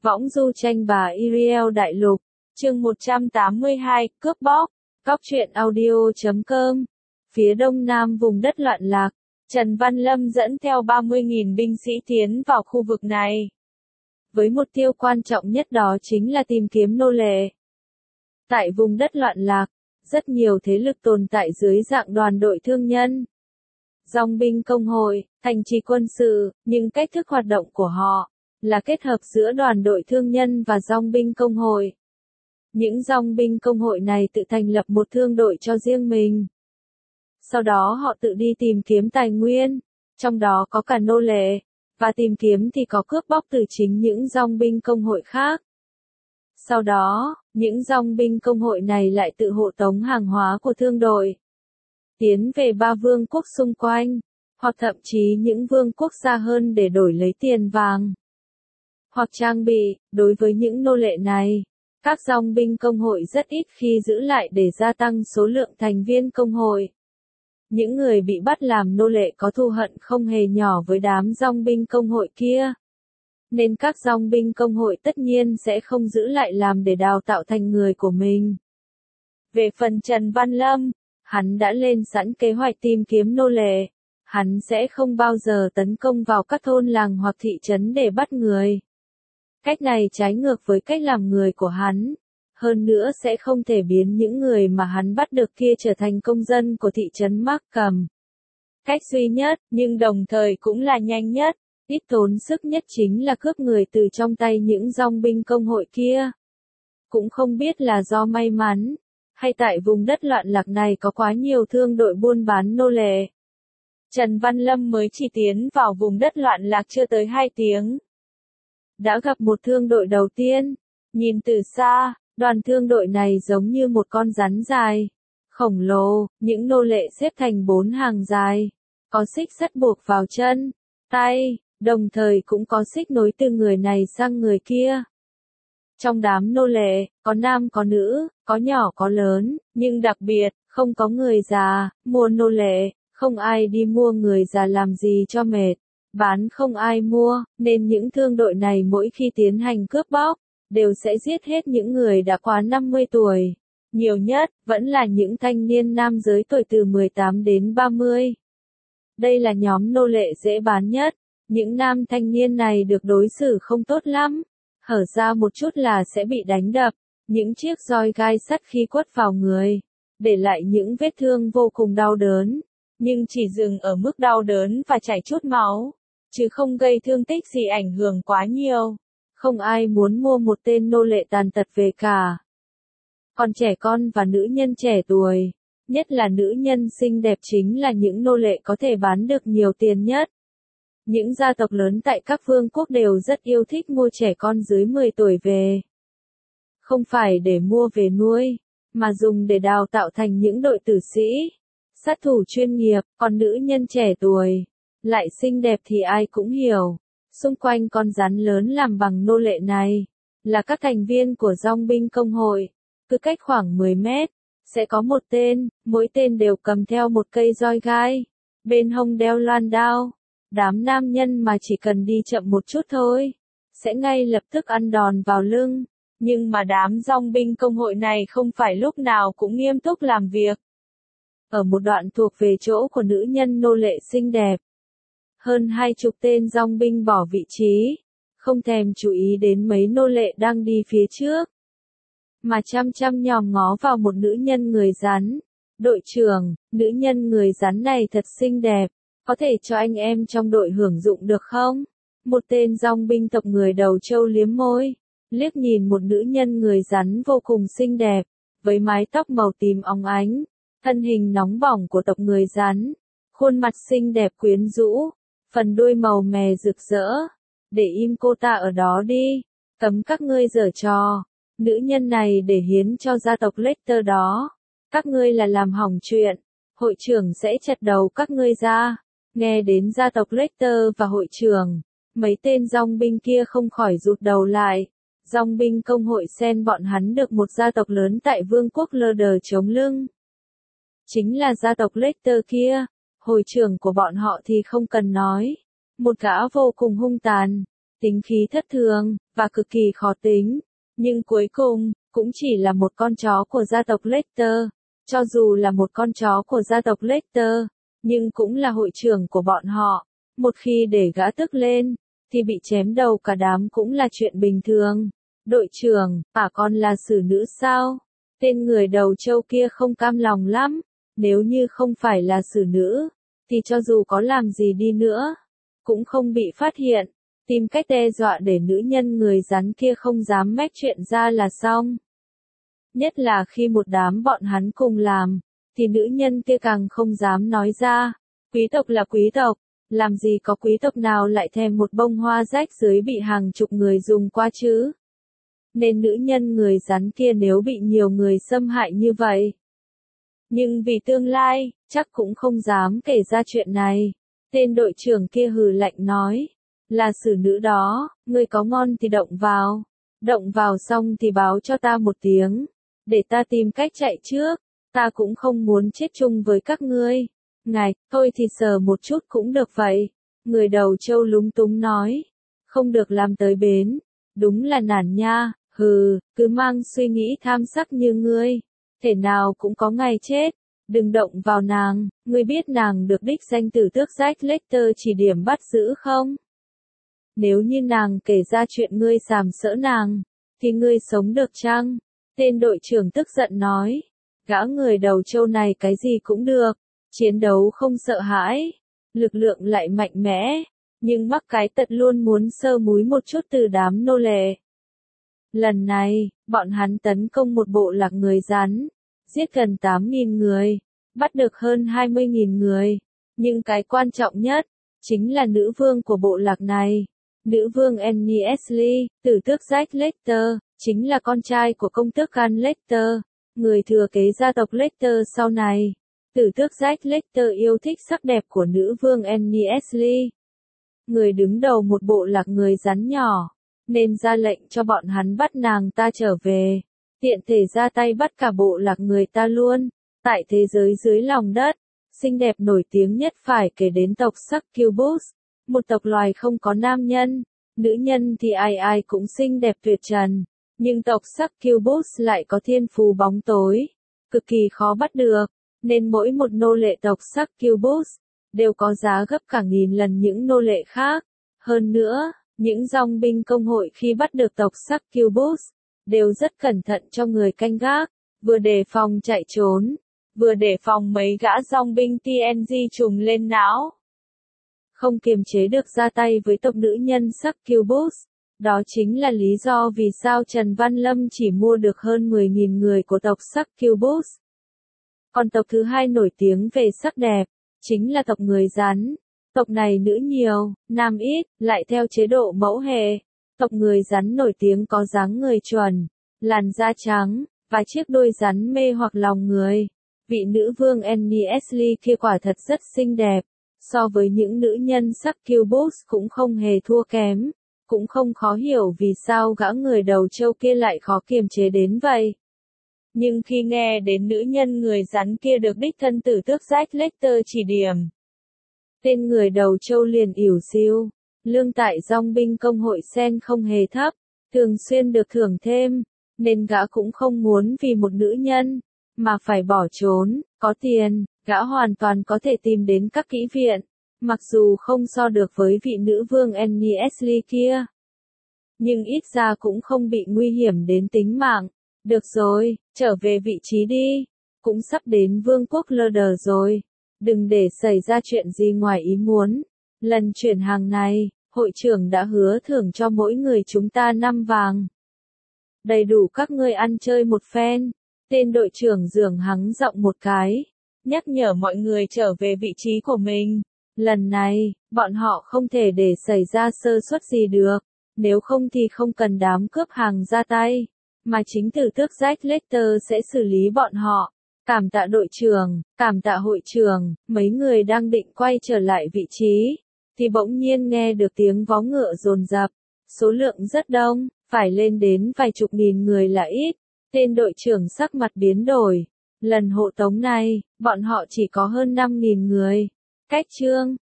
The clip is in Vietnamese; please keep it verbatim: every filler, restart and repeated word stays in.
Võng du tranh bà Iriel Đại Lục, chương một trăm tám mươi hai, cướp bóc, cóc truyện audio chấm com. Phía đông nam vùng đất loạn lạc, Trần Văn Lâm dẫn theo ba mươi nghìn binh sĩ tiến vào khu vực này. Với mục tiêu quan trọng nhất đó chính là tìm kiếm nô lệ. Tại vùng đất loạn lạc, rất nhiều thế lực tồn tại dưới dạng đoàn đội thương nhân, dòng binh công hội, thành trì quân sự, nhưng cách thức hoạt động của họ là kết hợp giữa đoàn đội thương nhân và dòng binh công hội. Những dòng binh công hội này tự thành lập một thương đội cho riêng mình. Sau đó họ tự đi tìm kiếm tài nguyên, trong đó có cả nô lệ, và tìm kiếm thì có cướp bóc từ chính những dòng binh công hội khác. Sau đó, những dòng binh công hội này lại tự hộ tống hàng hóa của thương đội tiến về ba vương quốc xung quanh, hoặc thậm chí những vương quốc xa hơn để đổi lấy tiền vàng hoặc trang bị. Đối với những nô lệ này, các dòng binh công hội rất ít khi giữ lại để gia tăng số lượng thành viên công hội. Những người bị bắt làm nô lệ có thù hận không hề nhỏ với đám dòng binh công hội kia, nên các dòng binh công hội tất nhiên sẽ không giữ lại làm để đào tạo thành người của mình. Về phần Trần Văn Lâm, hắn đã lên sẵn kế hoạch tìm kiếm nô lệ. Hắn sẽ không bao giờ tấn công vào các thôn làng hoặc thị trấn để bắt người. Cách này trái ngược với cách làm người của hắn. Hơn nữa sẽ không thể biến những người mà hắn bắt được kia trở thành công dân của thị trấn Markham. Cách duy nhất, nhưng đồng thời cũng là nhanh nhất, ít tốn sức nhất chính là cướp người từ trong tay những dòng binh công hội kia. Cũng không biết là do may mắn, hay tại vùng đất loạn lạc này có quá nhiều thương đội buôn bán nô lệ. Trần Văn Lâm mới chỉ tiến vào vùng đất loạn lạc chưa tới hai tiếng. Đã gặp một thương đội đầu tiên. Nhìn từ xa, đoàn thương đội này giống như một con rắn dài, khổng lồ, những nô lệ xếp thành bốn hàng dài, có xích sắt buộc vào chân, tay, đồng thời cũng có xích nối từ người này sang người kia. Trong đám nô lệ, có nam có nữ, có nhỏ có lớn, nhưng đặc biệt, không có người già, mua nô lệ, không ai đi mua người già làm gì cho mệt, bán không ai mua, nên những thương đội này mỗi khi tiến hành cướp bóc, đều sẽ giết hết những người đã quá năm mươi tuổi. Nhiều nhất, vẫn là những thanh niên nam giới tuổi từ mười tám đến ba mươi. Đây là nhóm nô lệ dễ bán nhất. Những nam thanh niên này được đối xử không tốt lắm. Hở ra một chút là sẽ bị đánh đập. Những chiếc roi gai sắt khi quất vào người, để lại những vết thương vô cùng đau đớn. Nhưng chỉ dừng ở mức đau đớn và chảy chút máu, chứ không gây thương tích gì ảnh hưởng quá nhiều. Không ai muốn mua một tên nô lệ tàn tật về cả. Còn trẻ con và nữ nhân trẻ tuổi, nhất là nữ nhân xinh đẹp chính là những nô lệ có thể bán được nhiều tiền nhất. Những gia tộc lớn tại các vương quốc đều rất yêu thích mua trẻ con dưới mười tuổi về. Không phải để mua về nuôi, mà dùng để đào tạo thành những đội tử sĩ, sát thủ chuyên nghiệp. Còn nữ nhân trẻ tuổi, lại xinh đẹp thì ai cũng hiểu. Xung quanh con rắn lớn làm bằng nô lệ này, là các thành viên của dòng binh công hội. Cứ cách khoảng mười mét, sẽ có một tên, mỗi tên đều cầm theo một cây roi gai, bên hông đeo loan đao. Đám nam nhân mà chỉ cần đi chậm một chút thôi, sẽ ngay lập tức ăn đòn vào lưng. Nhưng mà đám dòng binh công hội này không phải lúc nào cũng nghiêm túc làm việc. Ở một đoạn thuộc về chỗ của nữ nhân nô lệ xinh đẹp, hơn hai chục tên dòng binh bỏ vị trí, không thèm chú ý đến mấy nô lệ đang đi phía trước, mà chăm chăm nhòm ngó vào một nữ nhân người rắn. Đội trưởng, nữ nhân người rắn này thật xinh đẹp, có thể cho anh em trong đội hưởng dụng được không? Một tên dòng binh tộc người đầu trâu liếm môi, liếc nhìn một nữ nhân người rắn vô cùng xinh đẹp, với mái tóc màu tím óng ánh, thân hình nóng bỏng của tộc người rắn, khuôn mặt xinh đẹp quyến rũ, phần đuôi màu mè rực rỡ. Để im cô ta ở đó đi, cấm các ngươi giở trò. Nữ nhân này để hiến cho gia tộc Lecter đó. Các ngươi là làm hỏng chuyện, hội trưởng sẽ chặt đầu các ngươi ra. Nghe đến gia tộc Lecter và hội trưởng, mấy tên dòng binh kia không khỏi rụt đầu lại. Dòng binh công hội xem bọn hắn được một gia tộc lớn tại vương quốc lơ đờ chống lưng. Chính là gia tộc Lecter kia. Hội trưởng của bọn họ thì không cần nói. Một gã vô cùng hung tàn, tính khí thất thường, và cực kỳ khó tính. Nhưng cuối cùng, cũng chỉ là một con chó của gia tộc Lecter. Cho dù là một con chó của gia tộc Lecter, nhưng cũng là hội trưởng của bọn họ. Một khi để gã tức lên, thì bị chém đầu cả đám cũng là chuyện bình thường. Đội trưởng, ả con là xử nữ sao? Tên người đầu trâu kia không cam lòng lắm. Nếu như không phải là xử nữ, thì cho dù có làm gì đi nữa, cũng không bị phát hiện. Tìm cách đe dọa để nữ nhân người rắn kia không dám mách chuyện ra là xong. Nhất là khi một đám bọn hắn cùng làm, thì nữ nhân kia càng không dám nói ra. Quý tộc là quý tộc, làm gì có quý tộc nào lại thèm một bông hoa rách dưới bị hàng chục người dùng qua chứ? Nên nữ nhân người rắn kia nếu bị nhiều người xâm hại như vậy. Nhưng vì tương lai, chắc cũng không dám kể ra chuyện này. Tên đội trưởng kia hừ lạnh nói, là xử nữ đó, ngươi có ngon thì động vào. Động vào xong thì báo cho ta một tiếng, để ta tìm cách chạy trước, ta cũng không muốn chết chung với các ngươi. Ngài, thôi thì sờ một chút cũng được vậy. Người đầu trâu lúng túng nói, không được làm tới bến, đúng là nản nha, hừ, cứ mang suy nghĩ tham sắc như ngươi, thể nào cũng có ngày chết. Đừng động vào nàng, ngươi biết nàng được đích danh tử tước Jack Lecter chỉ điểm bắt giữ không? Nếu như nàng kể ra chuyện ngươi sàm sỡ nàng, thì ngươi sống được chăng? Tên đội trưởng tức giận nói, gã người đầu trâu này cái gì cũng được, chiến đấu không sợ hãi, lực lượng lại mạnh mẽ, nhưng mắc cái tật luôn muốn sơ múi một chút từ đám nô lệ. Lần này, bọn hắn tấn công một bộ lạc người rắn, giết gần tám nghìn người, bắt được hơn hai mươi nghìn người, nhưng cái quan trọng nhất, chính là nữ vương của bộ lạc này. Nữ vương Annie Ashley, tử tước Jack Lecter, chính là con trai của công tước Gan Lecter, người thừa kế gia tộc Lecter sau này. Tử tước Jack Lecter yêu thích sắc đẹp của nữ vương Annie Ashley, người đứng đầu một bộ lạc người rắn nhỏ, nên ra lệnh cho bọn hắn bắt nàng ta trở về, tiện thể ra tay bắt cả bộ lạc người ta luôn. Tại thế giới dưới lòng đất, xinh đẹp nổi tiếng nhất phải kể đến tộc Succubus, một tộc loài không có nam nhân, nữ nhân thì ai ai cũng xinh đẹp tuyệt trần, nhưng tộc Succubus lại có thiên phú bóng tối, cực kỳ khó bắt được, nên mỗi một nô lệ tộc Succubus đều có giá gấp cả nghìn lần những nô lệ khác. Hơn nữa, những dòng binh công hội khi bắt được tộc Succubus đều rất cẩn thận cho người canh gác, vừa đề phòng chạy trốn, vừa đề phòng mấy gã dòng binh tê en giê trùm lên não. Không kiềm chế được ra tay với tộc nữ nhân Succubus. Đó chính là lý do vì sao Trần Văn Lâm chỉ mua được hơn mười nghìn người của tộc Succubus. Còn tộc thứ hai nổi tiếng về sắc đẹp, chính là tộc người rắn. Tộc này nữ nhiều, nam ít, lại theo chế độ mẫu hệ. Tộc người rắn nổi tiếng có dáng người chuẩn, làn da trắng, và chiếc đuôi rắn mê hoặc lòng người. Vị nữ vương Annie Ashley kia quả thật rất xinh đẹp, so với những nữ nhân Succubus cũng không hề thua kém, cũng không khó hiểu vì sao gã người đầu trâu kia lại khó kiềm chế đến vậy. Nhưng khi nghe đến nữ nhân người rắn kia được đích thân tử tước Jack Lecter chỉ điểm, tên người đầu trâu liền ỉu xìu. Lương tại dòng binh công hội sen không hề thấp, thường xuyên được thưởng thêm, nên gã cũng không muốn vì một nữ nhân mà phải bỏ trốn. Có tiền, gã hoàn toàn có thể tìm đến các kỹ viện, mặc dù không so được với vị nữ vương Annie Ashley kia, nhưng ít ra cũng không bị nguy hiểm đến tính mạng. Được rồi, trở về vị trí đi, cũng sắp đến vương quốc Lurder rồi, đừng để xảy ra chuyện gì ngoài ý muốn. Lần chuyển hàng này, hội trưởng đã hứa thưởng cho mỗi người chúng ta năm vàng, đầy đủ các ngươi ăn chơi một phen. Tên đội trưởng giường hắng giọng một cái, nhắc nhở mọi người trở về vị trí của mình. Lần này, bọn họ không thể để xảy ra sơ suất gì được, nếu không thì không cần đám cướp hàng ra tay, mà chính tử tước Jack Lecter sẽ xử lý bọn họ. Cảm tạ đội trưởng, cảm tạ hội trưởng. Mấy người đang định quay trở lại vị trí, thì bỗng nhiên nghe được tiếng vó ngựa dồn dập, số lượng rất đông, phải lên đến vài chục nghìn người là ít. Tên đội trưởng sắc mặt biến đổi. Lần hộ tống này, bọn họ chỉ có hơn năm nghìn người. Cách chương